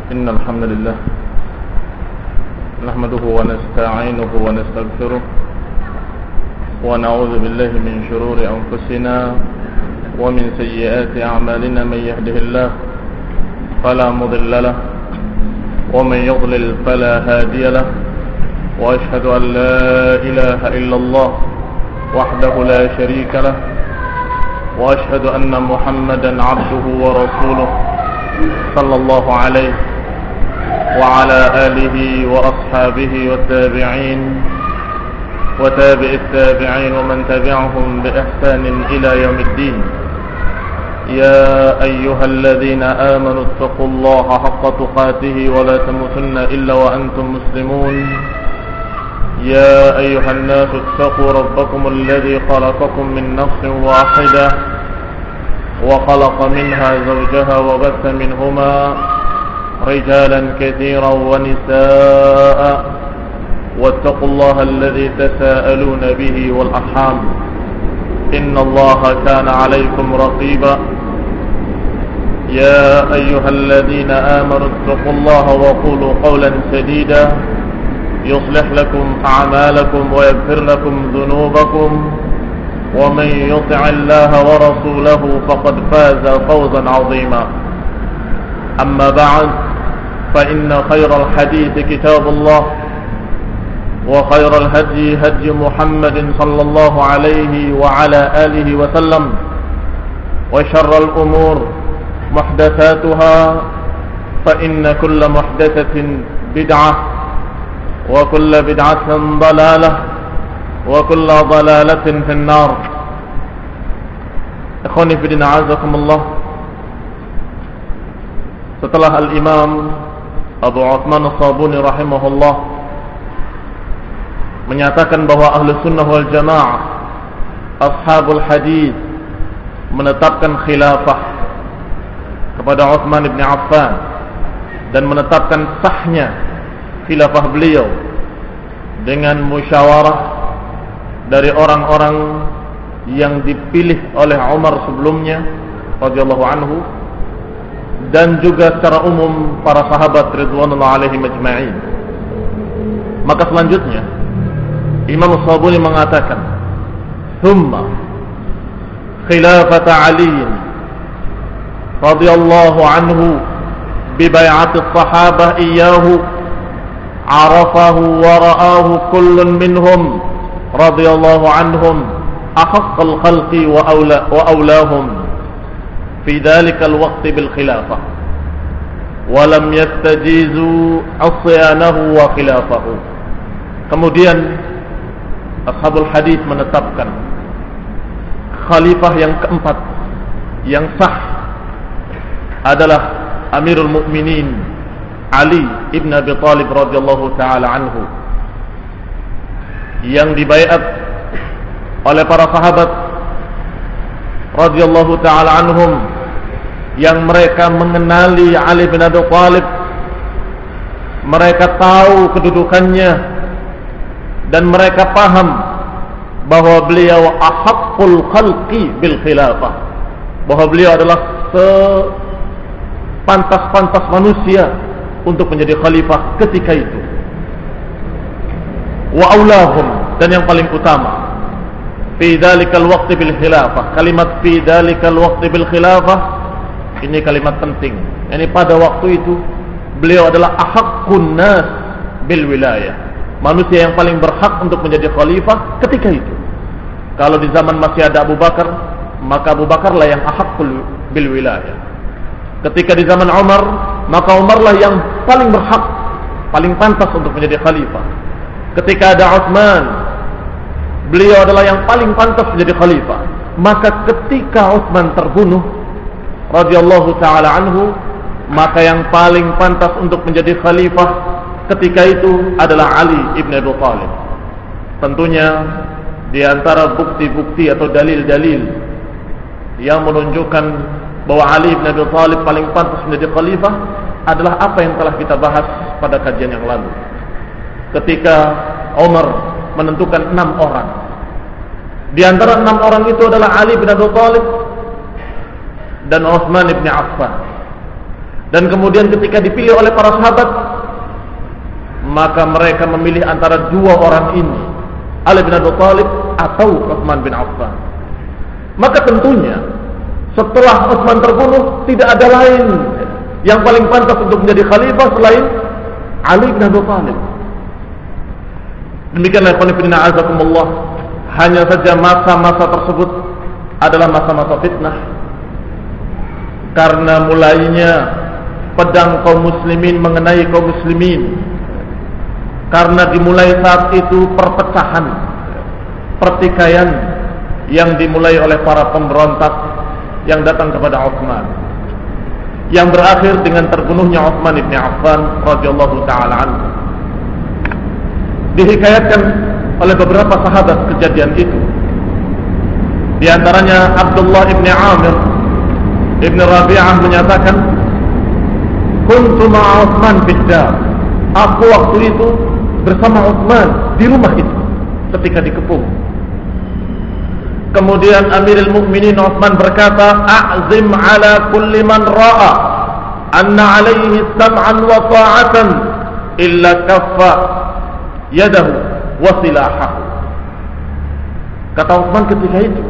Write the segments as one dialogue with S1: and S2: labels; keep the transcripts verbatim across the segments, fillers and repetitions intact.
S1: إن الحمد لله نحمده ونستعينه ونستغفره ونعوذ بالله من شرور أنفسنا ومن سيئات أعمالنا. من يهده الله فلا مضل له ومن يضلل فلا هادي له، وأشهد أن لا إله إلا الله وحده لا شريك له، وأشهد أن محمدا عبده ورسوله صلى الله عليه وعلى آله وأصحابه والتابعين وتابع التابعين ومن تبعهم بإحسان إلى يوم الدين. يا أيها الذين آمنوا اتقوا الله حق تقاته ولا تموتن إلا وأنتم مسلمون. يا أيها الناس اتقوا ربكم الذي خلقكم من نفس واحدة وخلق منها زوجها وبث منهما رجالا كثيرا ونساء، واتقوا الله الذي تساءلون به والأرحام إن الله كان عليكم رقيبا. يا أيها الذين آمنوا اتقوا الله وقولوا قولا سديدا يصلح لكم أعمالكم ويغفر لكم ذنوبكم، ومن يطع الله ورسوله فقد فاز فوزا عظيما. أما بعد، فإن خير الحديث كتاب الله، وخير الهدي هدي محمد صلى الله عليه وعلى آله وسلم، وشر الأمور محدثاتها، فإن كل محدثة بدعة، وكل بدعة ضلالة، وكل ضلالة في النار. Ikhwani fi din, a'azakumullah. Setelah Al-Imam Abu Uthman As-Sabuni rahimahullah menyatakan bahwa Ahlus Sunnah wal Jamaah, Ashabul Hadis, menetapkan khilafah kepada Uthman ibn Affan dan menetapkan sahnya khilafah beliau dengan musyawarah dari orang-orang yang dipilih oleh Umar sebelumnya radhiyallahu anhu, dan juga secara umum para sahabat ridwanullah alaihim ajma'in. Maka selanjutnya Imam As-Sabuni mengatakan, "Thumma khilafat Ali radhiyallahu anhu bi bai'ati as-sahabah iyyahu arafahu wa ra'ahu kullun minhum radhiyallahu anhum ahaqqal khalqi wa awla wa awlahum fi dhalika al-waqt bil khilafah wa lam yastajizu asyanahu wa khilafahu." Kemudian Ashabul Hadis menetapkan khalifah yang keempat yang sah adalah Amirul Mukminin Ali ibn Abi Thalib radhiyallahu taala anhu, yang dibaiat oleh para sahabat radhiyallahu taala anhum, yang mereka mengenali Ali bin Abi Thalib, mereka tahu kedudukannya, dan mereka paham bahwa beliau ahaqqul khalqi bil khilafah, bahwa beliau adalah sepantas-pantas manusia untuk menjadi khalifah ketika itu. Wa aulahum, dan yang paling utama, fi dzalikal waqti bil khilafah. Kalimat fi dzalikal waqti bil khilafah ini kalimat penting. Yani pada waktu itu beliau adalah ahaqqun nas bil wilayah, manusia yang paling berhak untuk menjadi khalifah ketika itu. Kalau di zaman masih ada Abu Bakar, maka Abu Bakarlah yang ahaqqul bil wilayah. Ketika di zaman Umar, maka Umarlah yang paling berhak, paling pantas untuk menjadi khalifah. Ketika ada Utsman, beliau adalah yang paling pantas menjadi khalifah. Maka ketika Utsman terbunuh radhiyallahu taala anhu, maka yang paling pantas untuk menjadi khalifah ketika itu adalah Ali ibn Abi Thalib. Tentunya di antara bukti-bukti atau dalil-dalil yang menunjukkan bahwa Ali bin Abi Thalib paling pantas menjadi khalifah adalah apa yang telah kita bahas pada kajian yang lalu. Ketika Umar menentukan enam orang, di antara enam orang itu adalah Ali bin Abi Thalib dan Utsman bin Affan. Dan kemudian ketika dipilih oleh para sahabat, maka mereka memilih antara dua orang ini, Ali bin Abi Thalib atau Utsman bin Affan. Maka tentunya setelah Utsman terbunuh, tidak ada lain yang paling pantas untuk menjadi khalifah selain Ali bin Abi Thalib. Demikianlah qanifina azakumullah, hanya saja masa-masa tersebut adalah masa-masa fitnah, karena mulainya pedang kaum muslimin mengenai kaum muslimin, karena dimulai saat itu perpecahan, pertikaian yang dimulai oleh para pemberontak yang datang kepada Utsman, yang berakhir dengan terbunuhnya Utsman bin Affan radhiyallahu taala anhu. Dihikayatkan oleh beberapa sahabat kejadian itu. Di antaranya Abdullah bin Amir bin Rabi'ah menyatakan, "Kuntu ma'a Utsman fid dar." Aku waktu itu bersama Utsman di rumah itu ketika dikepung. Kemudian Amirul Mukminin Utsman berkata, "A'zim ala kulli man ra'a anna 'alaihi sam'an wa ta'atan illa kaffa yadahu wa silahahu." Kata Utsman ketika itu,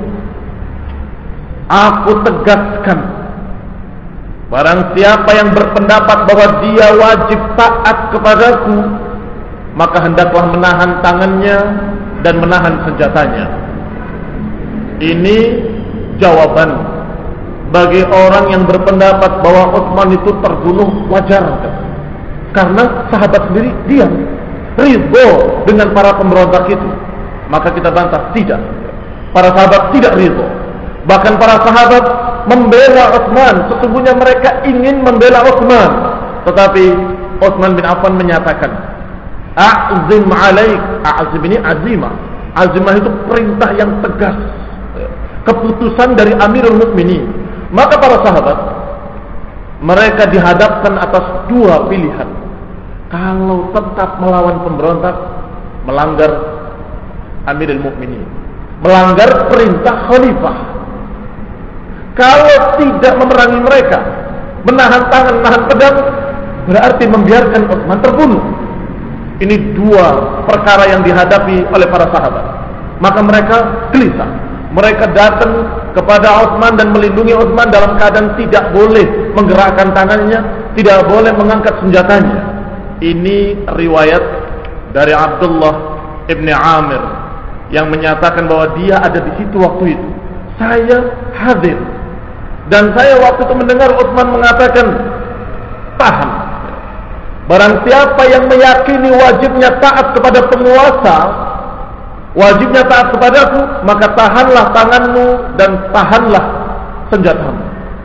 S1: aku tegaskan, barang siapa yang berpendapat bahwa dia wajib taat kepadaku, maka hendaklah menahan tangannya dan menahan senjatanya. Ini jawaban bagi orang yang berpendapat bahwa Utsman itu terbunuh wajar, karena sahabat sendiri diam, ridho dengan para pemberontak itu. Maka kita bantah, tidak, para sahabat tidak ridho. Bahkan para sahabat membela Utsman, sesungguhnya mereka ingin membela Utsman, tetapi Utsman bin Affan menyatakan, "A'zim alaik." A'zim ini azimah. Azimah itu perintah yang tegas, keputusan dari Amirul Mukminin. Maka para sahabat, mereka dihadapkan atas dua pilihan. Kalau tetap melawan pemberontak, melanggar Amirul Mukminin, melanggar perintah khalifah. Kalau tidak memerangi mereka, menahan tangan, menahan pedang, berarti membiarkan Utsman terbunuh. Ini dua perkara yang dihadapi oleh para sahabat. Maka mereka gelisah. Mereka datang kepada Utsman dan melindungi Utsman dalam keadaan tidak boleh menggerakkan tangannya, tidak boleh mengangkat senjatanya. Ini riwayat dari Abdullah bin Amir yang menyatakan bahwa dia ada di situ waktu itu. Saya hadir dan saya waktu itu mendengar Utsman mengatakan, "Tahan. Barang siapa yang meyakini wajibnya taat kepada penguasa, wajibnya taat kepadaku, maka tahanlah tanganmu dan tahanlah senjatamu."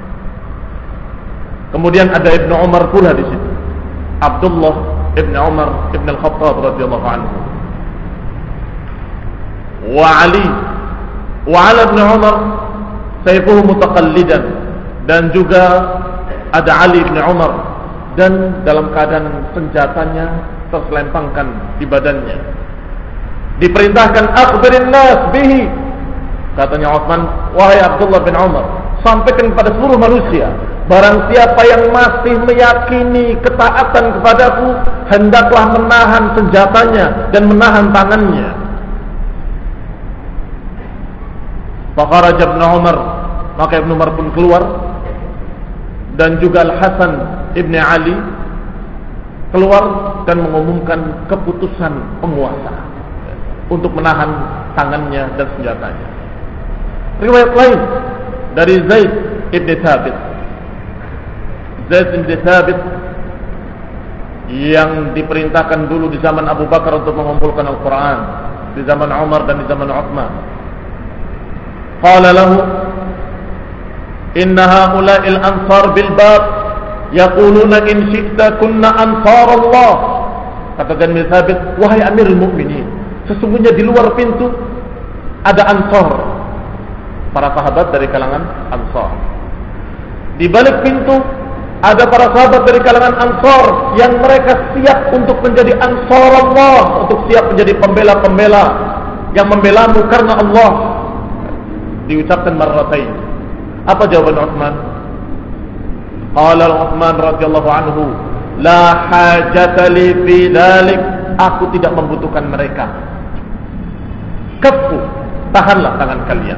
S1: Kemudian ada Ibnu Umar pula di situ, Abdullah ibn Umar ibn al-Khattab radhiyallahu anhu, wa Ali wa ala ibn Umar sayfuhu mutaqallidan, dan juga ada Ali ibn Umar dan dalam keadaan senjatanya terselempangkan di badannya. Diperintahkan, "Akhbirin nas bihi." Katanya Utsman, "Wahai Abdullah bin Umar, sampaikan kepada seluruh manusia, barang siapa yang masih meyakini ketaatan kepadaku, hendaklah menahan senjatanya dan menahan tangannya." Fakharaj Ibnu Umar, maka Ibnu Umar pun keluar, dan juga Al-Hasan Ibn Ali keluar dan mengumumkan keputusan penguasa untuk menahan tangannya dan senjatanya. Riwayat lain dari Zaid ibn Thabit, Zaid ibn Thabit yang diperintahkan dulu di zaman Abu Bakar untuk mengumpulkan Al-Quran, di zaman Umar dan di zaman Utsman. Qala lahu, "Inna haula'il ansar bil bab yaquluna in syi'ta kunna ansar Allah." Kata Zaid bin Thabit, "Wahai Amirul Mukminin, sesungguhnya di luar pintu ada Ansar, para sahabat dari kalangan Ansar. Di balik pintu ada para sahabat dari kalangan Ansar yang mereka siap untuk menjadi Ansar Allah, untuk siap menjadi pembela-pembela yang membelamu karena Allah." Diucapkan marratain. Apa jawaban Utsman? Qala Utsman radhiyallahu anhu, la hajata li fi dzalik, aku tidak membutuhkan mereka. Kaffu, tahanlah tangan kalian.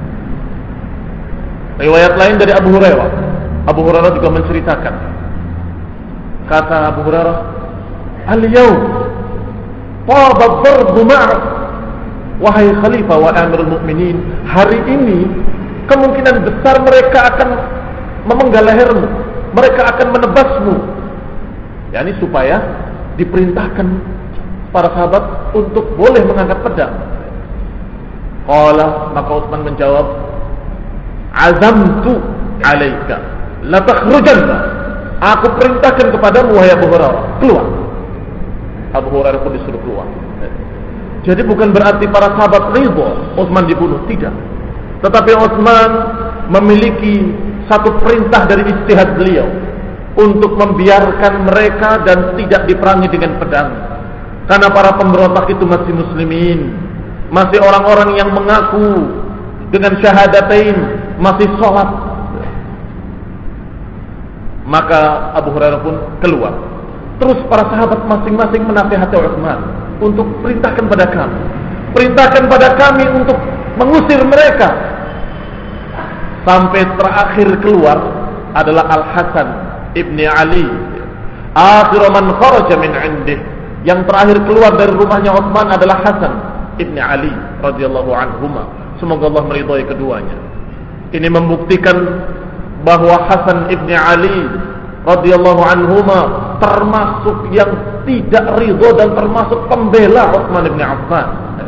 S1: Riwayat lain dari Abu Hurairah, Abu Hurairah juga menceritakan, kata Abu Hurairah, al-yawm taba ad-darbu ma'ak, wahai khalifah wa amirul mukminin, hari ini kemungkinan besar mereka akan memenggal lehermu, mereka akan menebasmu. yakni supaya diperintahkan para sahabat untuk boleh mengangkat pedang. Qala, maka Utsman menjawab, azamtu alaika la takhrujanna, aku perintahkan kepadamu wahai Abu Hurairah, keluar. Abu Hurairah pun disuruh keluar. Jadi bukan berarti para sahabat ridho Utsman dibunuh, tidak. Tetapi Utsman memiliki satu perintah dari ijtihad beliau untuk membiarkan mereka dan tidak diperangi dengan pedang. Karena para pemberontak itu masih muslimin, masih orang-orang yang mengaku dengan syahadatain, masih sholat. Maka Abu Hurairah pun keluar. Terus para sahabat masing-masing menasihati Utsman untuk perintahkan pada kami, perintahkan pada kami untuk mengusir mereka. Sampai terakhir keluar adalah Al-Hasan ibni Ali, akhir man kharaja min indih. Yang terakhir keluar dari rumahnya Utsman adalah Hasan ibni Ali radhiyallahu anhuma. Semoga Allah meridhai keduanya. Ini membuktikan bahwa Hasan ibni Ali radhiyallahu anhuma termasuk yang tidak ridho dan termasuk pembela Utsman ibn Affan.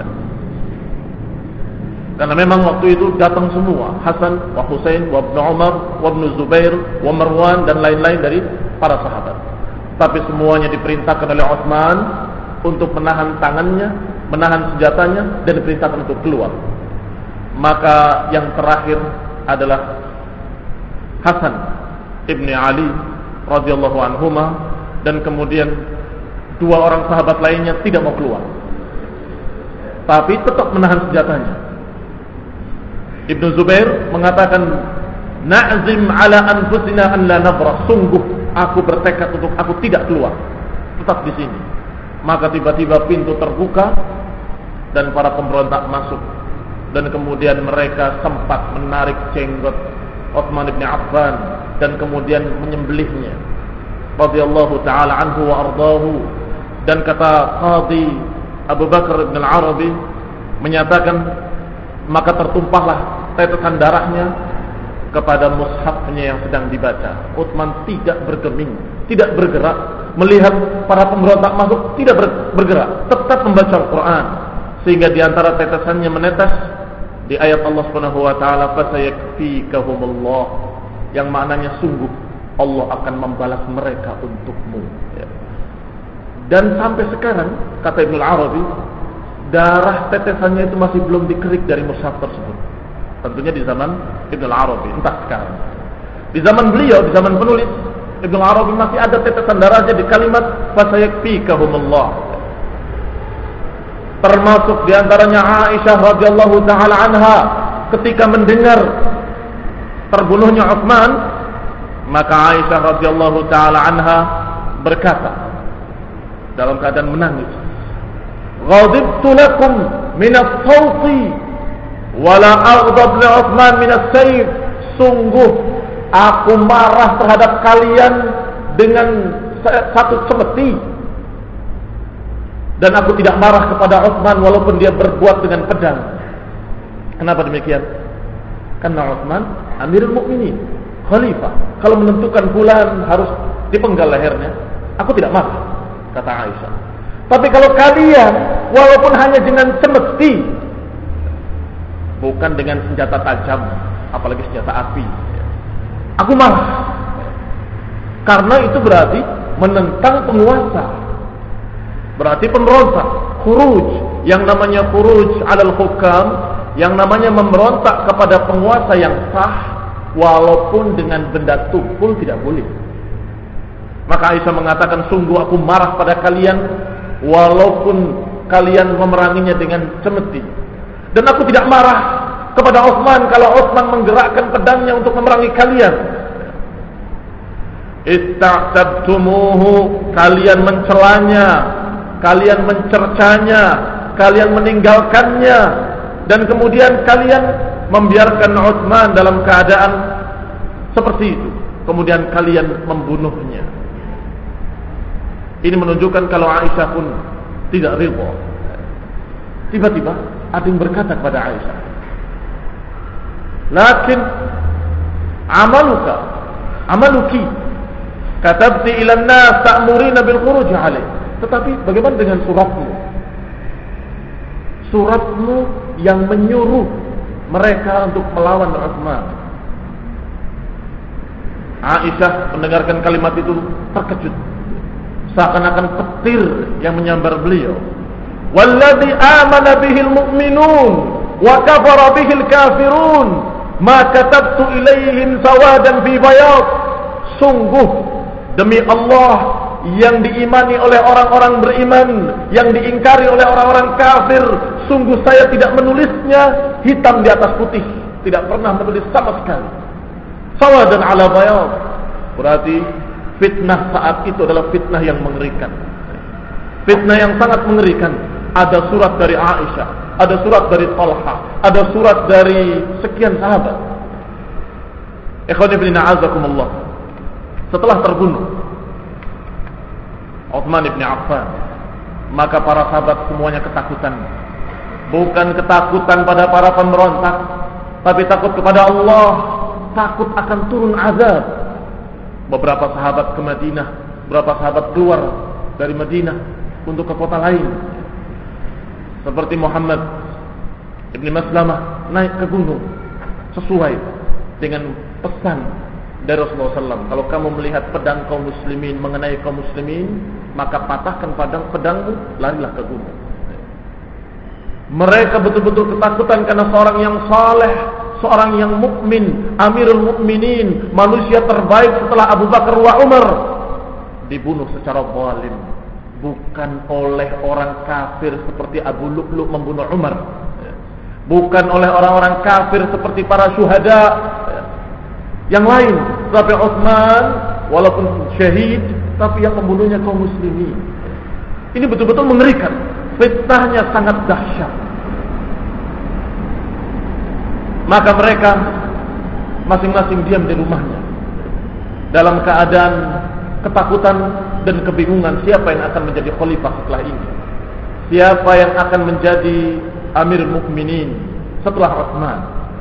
S1: Karena memang waktu itu datang semua, Hasan, wa Husain, wa Ibn Umar, wa Ibn Zubair, wa Marwan dan lain-lain dari para sahabat. Tapi semuanya diperintahkan oleh Utsman untuk menahan tangannya, menahan senjatanya, dan diperintahkan untuk keluar. Maka yang terakhir adalah Hasan ibni Ali radhiyallahu anhuma, dan kemudian dua orang sahabat lainnya tidak mau keluar, tapi tetap menahan senjatanya. Ibnu Zubair mengatakan, na'zim ala anfusina an la nabrah, sungguh aku bertekad untuk aku tidak keluar, tetap di sini. Maka tiba-tiba pintu terbuka dan para pemberontak masuk, dan kemudian mereka sempat menarik jenggot Utsman bin Affan dan kemudian menyembelihnya radhiyallahu taala anhu wa ardahu. Dan kata Qadhi Abu Bakar bin Al-Arabi menyatakan, maka tertumpahlah tetesan darahnya kepada mushafnya yang sedang dibaca. Utsman tidak bergeming, tidak bergerak, melihat para pemberontak masuk, tidak bergerak, tetap membaca Al-Quran, sehingga diantara tetesannya menetes di ayat Allah Subhanahu wa taala, fasayakfikahumullah, yang maknanya sungguh Allah akan membalas mereka untukmu. Dan sampai sekarang, kata Ibnu Arabi, darah tetesannya itu masih belum dikerik dari mushaf tersebut. Tentunya di zaman Ibnu Arabi, entah sekarang. Di zaman beliau, di zaman penulis Ibnu Arabi, masih ada tetesan darahnya di kalimat fasayakfikahumullah. Termasuk diantaranya Aisyah radhiyallahu taala anha, ketika mendengar terbunuhnya Utsman, maka Aisyah radhiyallahu taala anha berkata dalam keadaan menangis, ghadibtu lakum min as-sawti wa la aghdab li Utsman min as-sayf, sungguh aku marah terhadap kalian dengan satu cemeti, dan aku tidak marah kepada Utsman walaupun dia berbuat dengan pedang. Kenapa demikian? Karena Utsman Amirul Mukminin, khalifah. Kalau menentukan bulan harus dipenggal lehernya, aku tidak marah, kata Aisyah. Tapi kalau kalian walaupun hanya dengan cemeti, bukan dengan senjata tajam, apalagi senjata api, aku marah. Karena itu berarti menentang penguasa, berarti pemberontak, khuruj. Yang namanya khuruj alal hukam, yang namanya memberontak kepada penguasa yang sah, walaupun dengan benda tumpul tidak boleh. Maka Aisyah mengatakan, sungguh aku marah pada kalian walaupun kalian memeranginya dengan cemeti, dan aku tidak marah kepada Utsman kalau Utsman menggerakkan pedangnya untuk memerangi kalian. Ista'tabtumuhu, kalian mencelanya, kalian mencercanya, kalian meninggalkannya, dan kemudian kalian membiarkan Utsman dalam keadaan seperti itu. Kemudian kalian membunuhnya. Ini menunjukkan kalau Aisyah pun tidak ridha. Tiba-tiba ada yang berkata kepada Aisyah, "Lakin amaluka, amaluki katabti ila an-nas ta'murina bil khuruj 'alaih." Tetapi bagaimana dengan suratmu? Suratmu yang menyuruh mereka untuk melawan Utsman. Aisyah mendengarkan kalimat itu terkejut, seakan-akan petir yang menyambar beliau. "Walladzi amana bihil mu'minun wa kafara bihil kafirun, ma katabtu ilaihim sawadan fi bayad." Sungguh demi Allah, yang diimani oleh orang-orang beriman, yang diingkari oleh orang-orang kafir, sungguh saya tidak menulisnya hitam di atas putih, tidak pernah menulis sama sekali. Sawadan ala bayad, berarti fitnah saat itu adalah fitnah yang mengerikan, fitnah yang sangat mengerikan. Ada surat dari Aisyah, ada surat dari Talha, ada surat dari sekian sahabat. Ikhwani fillah, a'azakumullah. Setelah terbunuh Utsman bin Affan, maka para sahabat semuanya ketakutan. Bukan ketakutan pada para pemberontak, tapi takut kepada Allah, takut akan turun azab. Beberapa sahabat ke Madinah, beberapa sahabat keluar dari Madinah untuk ke kota lain. Seperti Muhammad Ibn Maslamah naik ke gunung sesuai dengan pesan dari Rasulullah shallallahu alaihi wasallam. Kalau kamu melihat pedang kaum muslimin mengenai kaum muslimin, maka patahkan pedang pedangmu, larilah ke gunung. Mereka betul-betul ketakutan karena seorang yang saleh, seorang yang mukmin, Amirul Mukminin, manusia terbaik setelah Abu Bakar wa Umar, dibunuh secara zalim, bukan oleh orang kafir seperti Abu Lu'lu' membunuh Umar, bukan oleh orang-orang kafir seperti para syuhada yang lain, tapi Utsman walaupun syahid, tapi yang membunuhnya kaum muslimin. Ini betul-betul mengerikan. Fitnahnya sangat dahsyat. Maka mereka masing-masing diam di rumahnya dalam keadaan ketakutan dan kebingungan siapa yang akan menjadi khalifah setelah ini, siapa yang akan menjadi Amirul Mukminin setelah Utsman.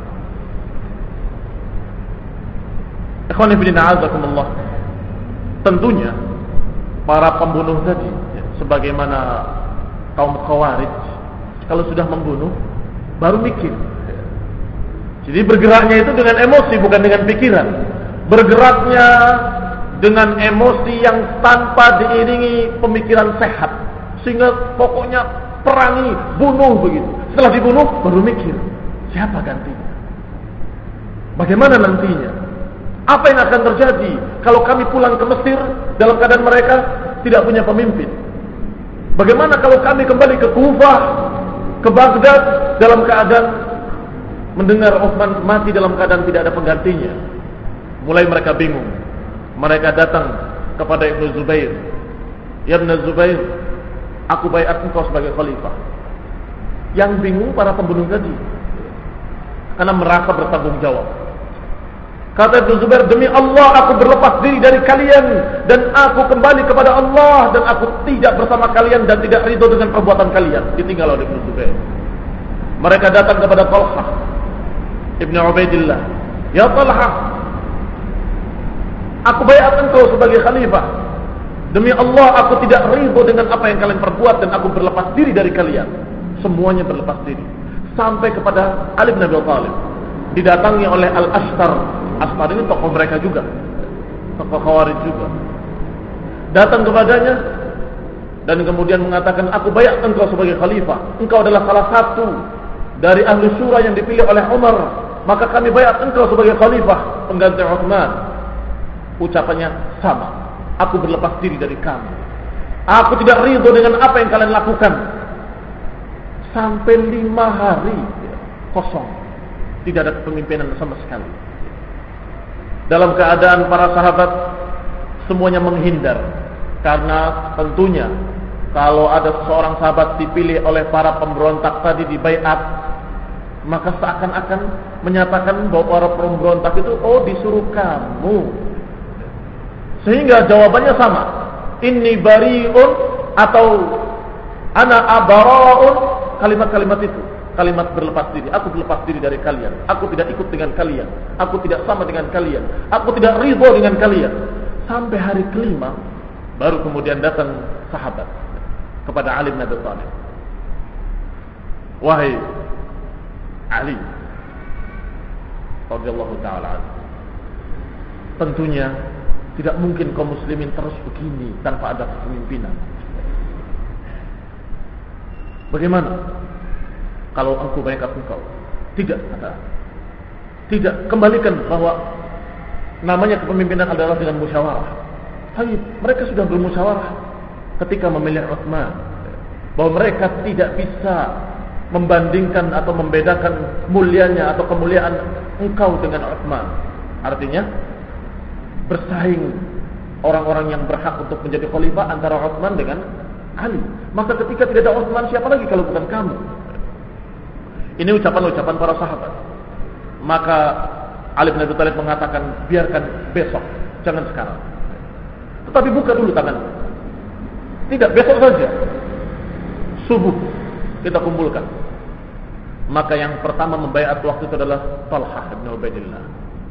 S1: Ikhwani fillah, a'azakumullah. Tentunya para pembunuh tadi, sebagaimana kaum Khawarij, kalau sudah membunuh baru mikir. Jadi bergeraknya itu dengan emosi, bukan dengan pikiran. Bergeraknya dengan emosi yang tanpa diiringi pemikiran sehat, sehingga pokoknya perangi, bunuh begitu. Setelah dibunuh baru mikir, siapa gantinya, bagaimana nantinya, apa yang akan terjadi kalau kami pulang ke Mesir dalam keadaan mereka tidak punya pemimpin? Bagaimana kalau kami kembali ke Kufah, ke Baghdad dalam keadaan mendengar Utsman mati dalam keadaan tidak ada penggantinya? Mulai mereka bingung. Mereka datang kepada Ibnu Zubair. Ya Ibnu Zubair, aku baiat engkau sebagai khalifah. Yang bingung para pembunuh tadi, karena merasa bertanggung jawab. Kata Ibnu Zubair, demi Allah aku berlepas diri dari kalian dan aku kembali kepada Allah, dan aku tidak bersama kalian dan tidak ridho dengan perbuatan kalian. Ditinggal oleh Ibnu Zubair. Mereka datang kepada Talha Ibnu Ubaidillah. Ya Talha, aku baiat engkau sebagai khalifah. Demi Allah aku tidak ridho dengan apa yang kalian perbuat dan aku berlepas diri dari kalian. Semuanya berlepas diri. Sampai kepada Ali bin Abi Thalib. Didatangi oleh Al-Ashtar. Ashtar ini tokoh mereka juga, tokoh Khawarij juga. Datang kepadanya dan kemudian mengatakan, aku baiat engkau sebagai khalifah. Engkau adalah salah satu dari ahli syura yang dipilih oleh Umar, maka kami baiat engkau sebagai khalifah pengganti Utsman. Ucapannya sama, aku berlepas diri dari kamu. Aku tidak ridho dengan apa yang kalian lakukan. Sampai lima hari kosong, tidak ada kepemimpinan sama sekali. Dalam keadaan para sahabat semuanya menghindar. Karena tentunya kalau ada seorang sahabat dipilih oleh para pemberontak tadi di baiat, maka seakan-akan menyatakan bahwa para pemberontak itu, oh disuruh kamu. Sehingga jawabannya sama. Inni bari'un atau ana abara'un, kalimat-kalimat itu, kalimat berlepas diri. Aku berlepas diri dari kalian. Aku tidak ikut dengan kalian. Aku tidak sama dengan kalian. Aku tidak ridho dengan kalian. Sampai hari kelima, baru kemudian datang sahabat kepada Ali bin Abi Thalib. Wahai Ali radhiyallahu ta'ala anhu, tentunya tidak mungkin kaum muslimin terus begini tanpa ada kepemimpinan. Bagaimana kalau aku baiat engkau? Tidak, kata. Tidak, kembalikan bahwa namanya kepemimpinan adalah dengan musyawarah. Tapi mereka sudah bermusyawarah ketika memilih Utsman, bahwa mereka tidak bisa membandingkan atau membedakan mulianya atau kemuliaan engkau dengan Utsman. Artinya bersaing orang-orang yang berhak untuk menjadi khalifah antara Utsman dengan Ali. Maka ketika tidak ada Utsman, siapa lagi kalau bukan kamu? Ini ucapan-ucapan para sahabat. Maka Ali bin Abi Thalib mengatakan, biarkan besok, jangan sekarang. Tetapi buka dulu tangan. Tidak, besok saja. Subuh kita kumpulkan. Maka yang pertama membaiat waktu itu adalah Talhah bin Ubaidillah.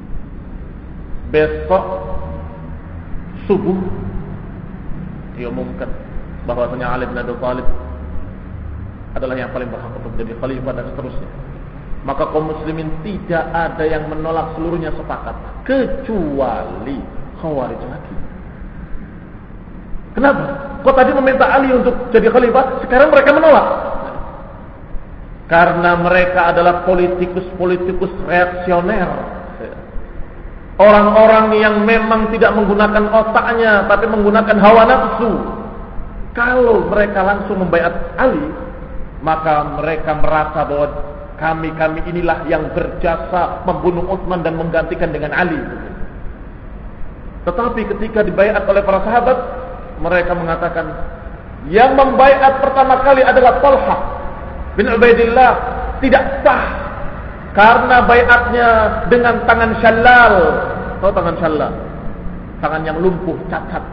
S1: Besok subuh diumumkan bahwasanya Ali bin Abi Thalib adalah yang paling berhak untuk menjadi khalifah dan seterusnya. Maka kaum muslimin tidak ada yang menolak, seluruhnya sepakat kecuali Khawarij lagi. Kenapa? Kok tadi meminta Ali untuk jadi khalifah, sekarang mereka menolak? Karena mereka adalah politikus-politikus reaksioner. Orang-orang yang memang tidak menggunakan otaknya, tapi menggunakan hawa nafsu. Kalau mereka langsung membaiat Ali, maka mereka merasa bahwa kami-kami inilah yang berjasa membunuh Utsman dan menggantikan dengan Ali. Tetapi ketika dibaiat oleh para sahabat, mereka mengatakan yang membaiat pertama kali adalah Talhah bin Ubaidillah, tidak sah karena baiatnya dengan tangan syallal. Tahu tangan syallal? Tangan yang lumpuh, cacat.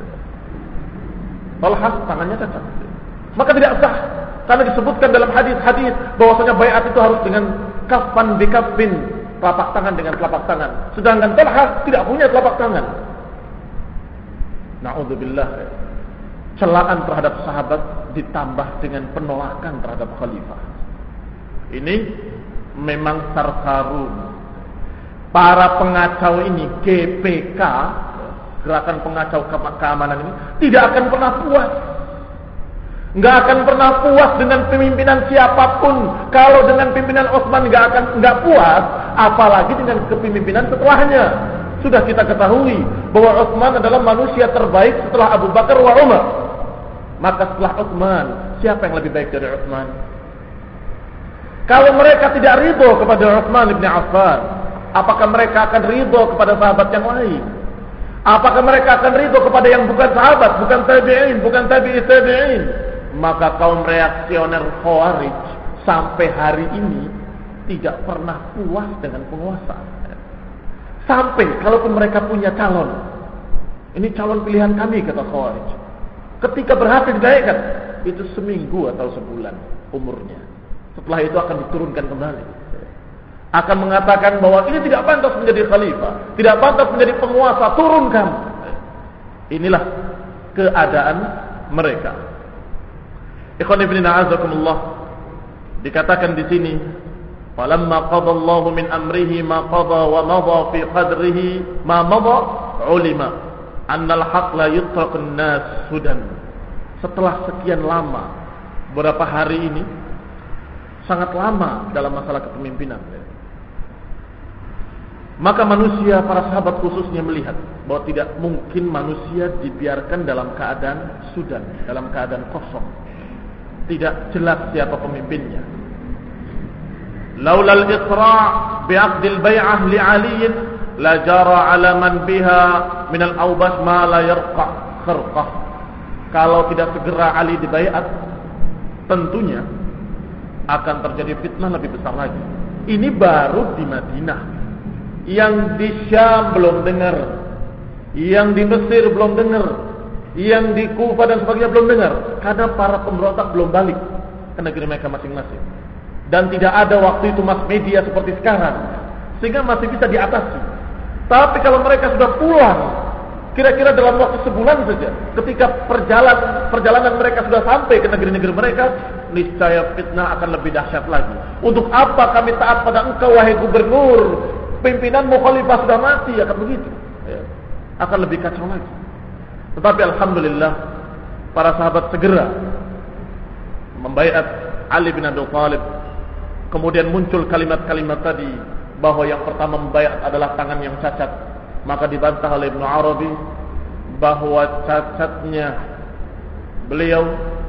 S1: Talhah tangannya cacat. Maka tidak sah karena disebutkan dalam hadis-hadis bahwasanya baiat itu harus dengan kafan bi kafin, telapak tangan dengan telapak tangan. Sedangkan Talhah tidak punya telapak tangan. Na'udzubillah. Celaan terhadap sahabat ditambah dengan penolakan terhadap khalifah. Ini memang sarkarun. Para pengacau ini, G P K, gerakan pengacau keamanan ini, tidak akan pernah puas. Enggak akan pernah puas dengan pemimpinan siapapun. Kalau dengan pimpinan Utsman enggak akan enggak puas, apalagi dengan kepemimpinan setelahnya. Sudah kita ketahui bahwa Utsman adalah manusia terbaik setelah Abu Bakar wa Umar. Maka setelah Utsman, siapa yang lebih baik dari Utsman? Kalau mereka tidak ridho kepada Utsman bin Affan, apakah mereka akan ridho kepada sahabat yang lain? Apakah mereka akan ridho kepada yang bukan sahabat, bukan tabi'in, bukan tabi'i tabi'in? Maka kaum reaksioner Khawarij sampai hari ini tidak pernah puas dengan penguasa. Sampai kalaupun mereka punya calon, ini calon pilihan kami, kata Khawarij, ketika berhasil dinaikkan, itu seminggu atau sebulan umurnya. Setelah itu akan diturunkan kembali. Akan mengatakan bahwa ini tidak pantas menjadi khalifah, tidak pantas menjadi penguasa, turunkan. Inilah keadaan mereka. Ikhwan fillah azakumullah, dikatakan di sini, falamma qada Allahu min amrihi ma qada wa madha fi qadrihi ma madha ulima anna al-haq la yutraq an-nas sudan. Setelah sekian lama, beberapa hari ini sangat lama dalam masalah kepemimpinan, maka manusia, para sahabat khususnya melihat bahwa tidak mungkin manusia dibiarkan dalam keadaan sudan, dalam keadaan kosong, tidak jelas siapa pemimpinnya. Laula al-isra' bi'aqd al-bai'ah li 'Ali la jara 'ala man biha min al-awbas ma la yarqa kharqah. Kalau tidak segera Ali dibaiat, tentunya akan terjadi fitnah lebih besar lagi. Ini baru di Madinah. Yang di Syam belum dengar, yang di Mesir belum dengar, yang di Kufah dan sebagainya belum dengar, karena para pemberontak belum balik ke negeri mereka masing-masing. Dan tidak ada waktu itu mass media seperti sekarang, sehingga masih bisa diatasi. Tapi kalau mereka sudah pulang, kira-kira dalam waktu sebulan saja, ketika perjalanan perjalanan mereka sudah sampai ke negeri-negeri mereka, niscaya fitnah akan lebih dahsyat lagi. Untuk apa kami taat pada engkau wahai gubernur? Pimpinanmu khalifah sudah mati, akan begitu. Ya. Akan lebih kacau lagi. Tetapi alhamdulillah, para sahabat segera membaiat Ali bin Abi Thalib. Kemudian muncul kalimat-kalimat tadi, bahwa yang pertama membaiat adalah tangan yang cacat. Maka dibantah oleh Ibnu Arabi bahwa cacatnya beliau,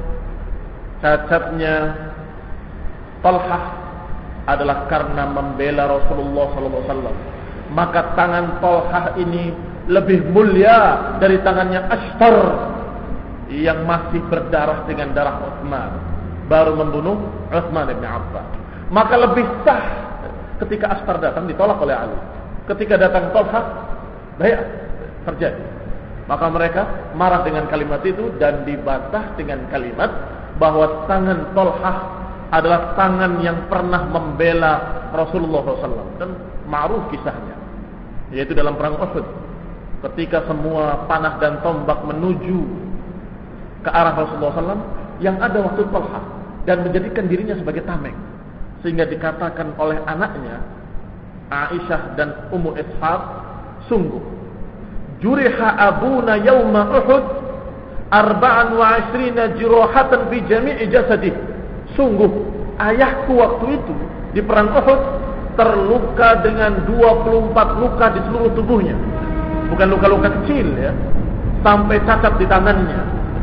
S1: cacatnya Talhah adalah karena membela Rasulullah sallallahu alaihi wasallam. Maka tangan Talhah ini lebih mulia dari tangannya Ashtar yang masih berdarah dengan darah Utsman, baru membunuh Utsman bin Affan. Maka lebih sah ketika Ashtar datang ditolak oleh Ali. Ketika datang Talhah, baik terjadi. Maka mereka marah dengan kalimat itu dan dibantah dengan kalimat bahwa tangan Talhah adalah tangan yang pernah membela Rasulullah sallallahu alaihi wasallam. Dan ma'ruf kisahnya, yaitu dalam perang Uhud, ketika semua panah dan tombak menuju ke arah Rasulullah sallallahu alaihi wasallam, yang ada waktu Talhah dan menjadikan dirinya sebagai tameng, sehingga dikatakan oleh anaknya Aisyah dan Ummu Ishaq, sungguh juriha abuna yawma Uhud arba'an wa ashrina jirahatan fi jami'i jasadih. Sungguh ayahku waktu itu di perang Uhud terluka dengan dua puluh empat luka di seluruh tubuhnya. Bukan luka-luka kecil ya, sampai cacat di tangannya.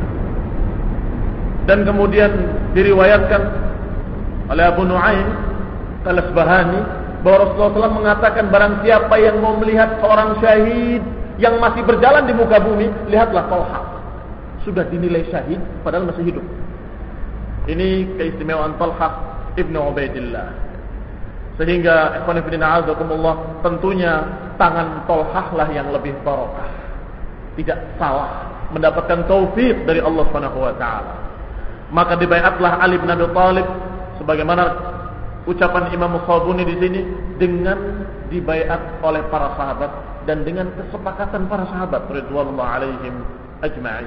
S1: Dan kemudian diriwayatkan oleh Abu Nu'aim Al-Asbahani bahwa Rasulullah sallallahu alaihi wasallam mengatakan, barang siapa yang mau melihat seorang syahid yang masih berjalan di muka bumi, lihatlah Talhah. Sudah dinilai syahid padahal masih hidup. Ini keistimewaan Talhah ibnu Ubaidillah. Sehingga ikhwan fillah azakumullah, tentunya tangan Talhah lah yang lebih barokah. Tidak salah, mendapatkan taufik dari Allah Subhanahu wa taala. Maka dibaiatlah Ali bin Abi Thalib sebagaimana ucapan Imam Mushabuni di sini, dengan dibaiat oleh para sahabat dan dengan kesepakatan para sahabat radhiyallahu alaihim ajma'in.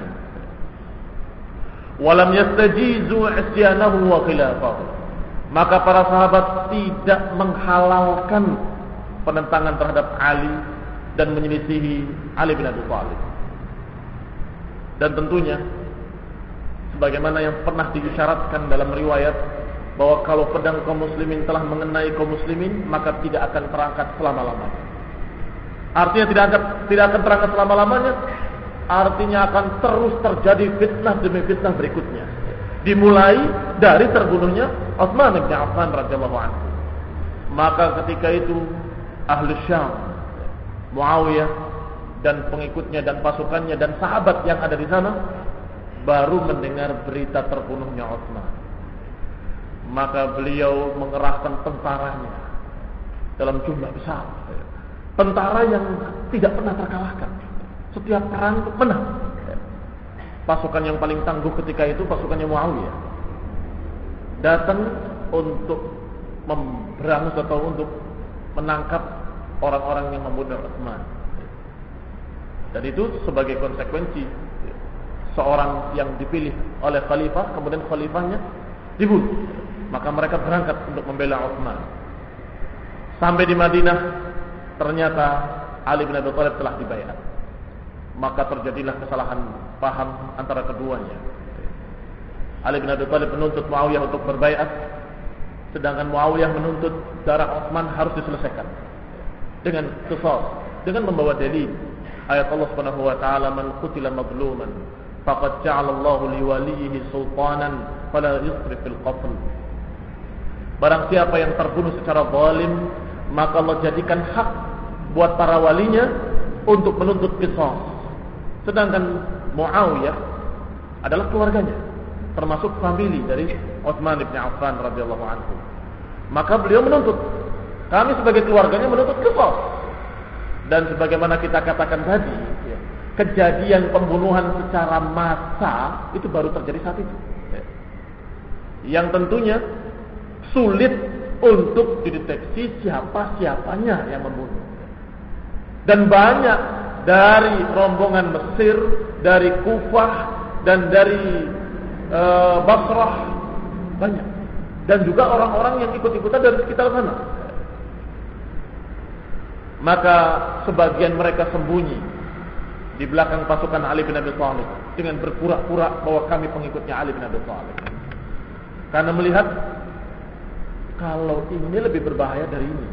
S1: Walam yastajizu isyanahu wa khilafahu. Maka para sahabat tidak menghalalkan penentangan terhadap Ali dan menyelisihi Ali bin Abi Thalib. Dan tentunya sebagaimana yang pernah diisyaratkan dalam riwayat, bahwa kalau pedang kaum muslimin telah mengenai kaum muslimin, maka tidak akan terangkat selama-lamanya. Artinya tidak akan tidak akan terangkat selama-lamanya, artinya akan terus terjadi fitnah demi fitnah berikutnya. Dimulai dari terbunuhnya Utsman bin Affan radhiyallahu anhu. Maka ketika itu ahli Syam, Muawiyah dan pengikutnya dan pasukannya dan sahabat yang ada di sana baru mendengar berita terbunuhnya Utsman. Maka beliau mengerahkan tentaranya dalam jumlah besar, tentara yang tidak pernah terkalahkan, setiap perang menang. Pasukan yang paling tangguh ketika itu pasukannya Muawiyah datang untuk memberangus atau untuk menangkap orang-orang yang membunuh Utsman. Dan itu sebagai konsekuensi seorang yang dipilih oleh khalifah, kemudian khalifahnya dibunuh. Maka mereka berangkat untuk membela Utsman. Sampai di Madinah, ternyata Ali bin Abi Thalib telah dibaiat. Maka terjadilah kesalahan paham antara keduanya. Ali bin Abi Thalib menuntut Muawiyah untuk berbaiat, sedangkan Muawiyah menuntut darah Utsman harus diselesaikan dengan qisas, dengan membawa dalil ayat Allah Subhanahu wa taala, man qutila mazluman faqad ja'ala Allahu liwalihi sultanan fala yusrif fil qatl. Barang siapa yang terbunuh secara zalim, maka Allah jadikan hak buat para walinya untuk menuntut qisas. Sedangkan Muawiyah adalah keluarganya, termasuk famili dari Utsman bin Affan radhiyallahu anhu. Maka beliau menuntut, kami sebagai keluarganya menuntut qisas. Dan sebagaimana kita katakan tadi, ya, kejadian pembunuhan secara massa itu baru terjadi saat itu, ya. Yang tentunya sulit untuk dideteksi siapa-siapanya yang membunuh. Dan banyak dari rombongan Mesir, dari Kufah dan dari e, Basrah, banyak. Dan juga orang-orang yang ikut-ikutan dari sekitar sana. Maka sebagian mereka sembunyi di belakang pasukan Ali bin Abi Thalib dengan berpura-pura bahwa kami pengikutnya Ali bin Abi Thalib. Karena melihat kalau ini lebih berbahaya dari ini.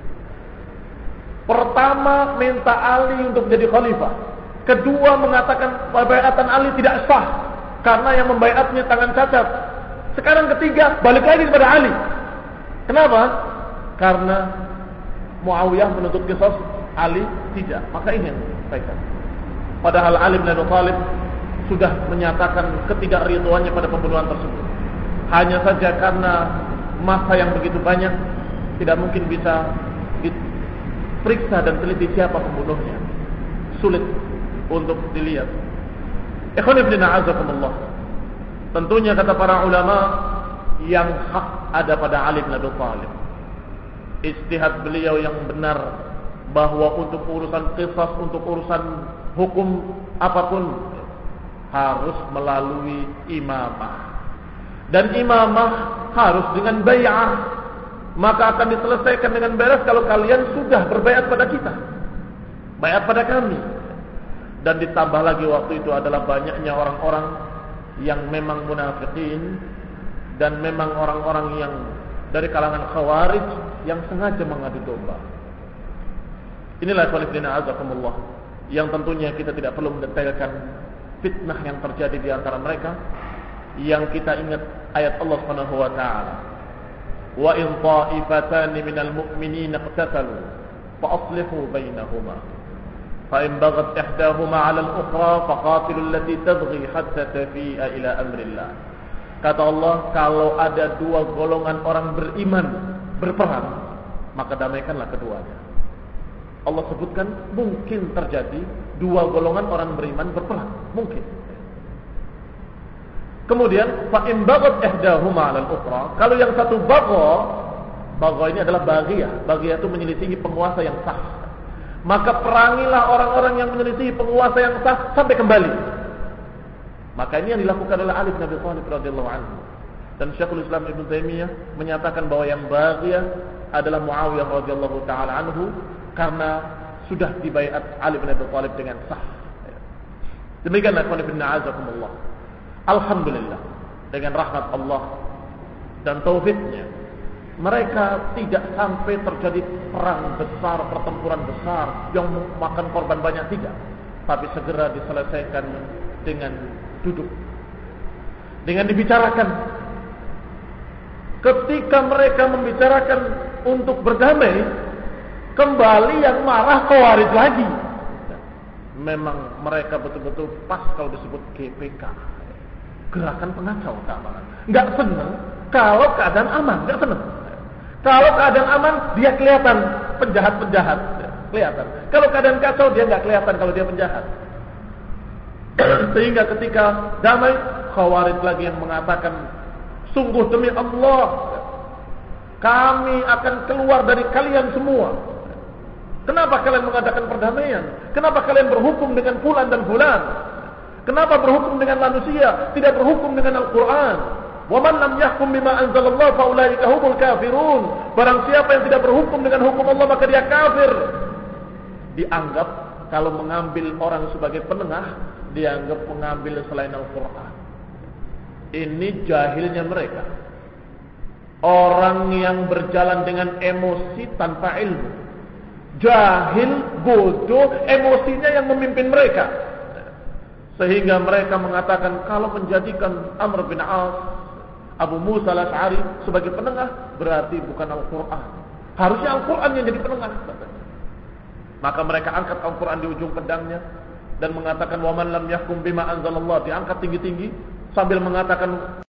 S1: Pertama, minta Ali untuk menjadi khalifah. Kedua, mengatakan pembaiatan Ali tidak sah karena yang membaiatnya tangan cacat. Sekarang ketiga, balik lagi kepada Ali. Kenapa? Karena Muawiyah menuntut qisas, Ali tidak. Maka ini yang disampaikan. Padahal Ali bin Abi Thalib sudah menyatakan ketidakridhoannya pada pembunuhan tersebut. Hanya saja karena masa yang begitu banyak, tidak mungkin bisa diperiksa dan teliti siapa pembunuhnya. Sulit untuk dilihat. Ikhwan fillah azakumullah. Tentunya kata para ulama, yang hak ada pada Ali bin Abi Thalib. Ijtihad beliau yang benar bahwa untuk urusan qisas, untuk urusan hukum apapun harus melalui imamah. Dan imamah harus dengan bai'ah. Maka akan diselesaikan dengan beres kalau kalian sudah berbaiat pada kita, baiat pada kami. Dan ditambah lagi waktu itu adalah banyaknya orang-orang yang memang munafikin dan memang orang-orang yang dari kalangan khawarij yang sengaja mengadu domba. Inilah qulina azakumullah, yang tentunya kita tidak perlu mendetailkan fitnah yang terjadi di antara mereka. Yang kita ingat ayat Allah Subhanahu wa taala, wa in ta'ifatan minal mu'minina iqtatalu fa aslihu bainahuma fa in baghat ihdahuma 'ala al-ukhra faqatilu allati tabghi hatta tafi'a ila amrillah. Kata Allah, kalau ada dua golongan orang beriman berperang, maka damaikanlah keduanya. Allah sebutkan mungkin terjadi dua golongan orang beriman berperang, mungkin. Kemudian fa in baghat ihdahuma 'ala al-ukhra, kalau yang satu bagha, bagha ini adalah baghiyah. Baghiyah itu menyelisihi penguasa yang sah. Maka perangilah orang-orang yang menyelisihi penguasa yang sah sampai kembali. Maka ini yang dilakukan oleh Ali bin Abi Thalib radhiyallahu anhu. Dan Syekhul Islam Ibnu Taimiyah menyatakan bahwa yang baghiyah adalah Muawiyah radhiyallahu taala anhu karena sudah dibaiat Ali bin Abi Thalib dengan sah. Demikianlah qul inna a'azakumullah. Alhamdulillah, dengan rahmat Allah dan taufiknya, mereka tidak sampai terjadi perang besar, pertempuran besar yang memakan korban banyak, tidak. Tapi segera diselesaikan dengan duduk, dengan dibicarakan. Ketika mereka membicarakan untuk berdamai, kembali yang marah Khawarij lagi. Memang mereka betul-betul pas kalau disebut G P K, gerakan pengacau keamanan. Enggak senang kalau keadaan aman, enggak senang. Kalau keadaan aman, dia kelihatan penjahat-penjahat, kelihatan. Kalau keadaan kacau, dia enggak kelihatan kalau dia penjahat. Sehingga ketika damai, Khawarij lagi yang mengatakan, sungguh demi Allah, kami akan keluar dari kalian semua. Kenapa kalian mengadakan perdamaian? Kenapa kalian berhukum dengan fulan dan fulan? Kenapa berhukum dengan manusia, tidak berhukum dengan Al-Quran? Wa man lam yahkum bima anzalallahu fa ulaika humul kafirun. Barang siapa yang tidak berhukum dengan hukum Allah, maka dia kafir. Dianggap kalau mengambil orang sebagai penengah, dianggap mengambil selain Al-Quran. Ini jahilnya mereka. Orang yang berjalan dengan emosi tanpa ilmu. Jahil, bodoh, emosinya yang memimpin mereka. Sehingga mereka mengatakan kalau menjadikan Amr bin As, Abu Musa al-Asy'ari sebagai penengah, berarti bukan Al-Quran. Harusnya Al-Quran yang jadi penengah. Maka mereka angkat Al-Quran di ujung pedangnya dan mengatakan wa man lam yahkum bima anzalallah, diangkat tinggi-tinggi sambil mengatakan